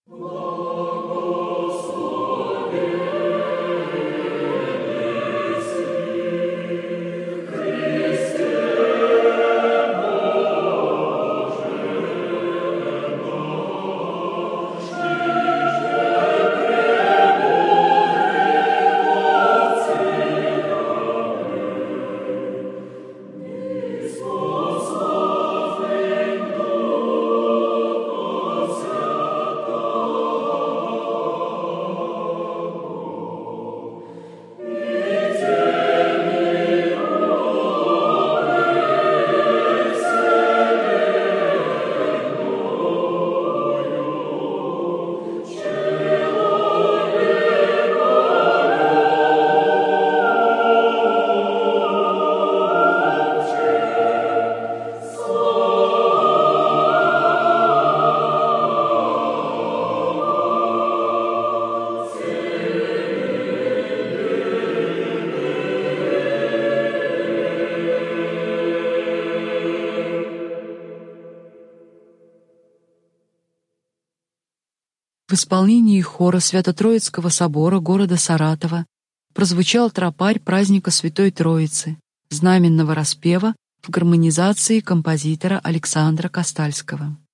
В исполнении хора Свято-Троицкого собора города Саратова прозвучал тропарь праздника Святой Троицы, знаменного распева в гармонизации композитора Александра Костальского.